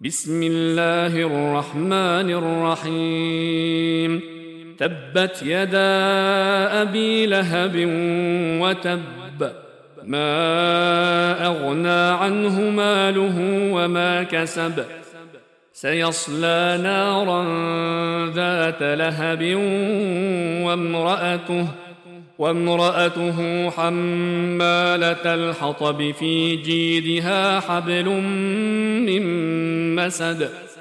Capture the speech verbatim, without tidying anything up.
بسم الله الرحمن الرحيم. تبت يدا أبي لهب وتب، ما أغنى عنه ماله وما كسب، سيصلى نارا ذات لهب وامرأته وامرأته حمالة الحطب في جيدها حبل من مسد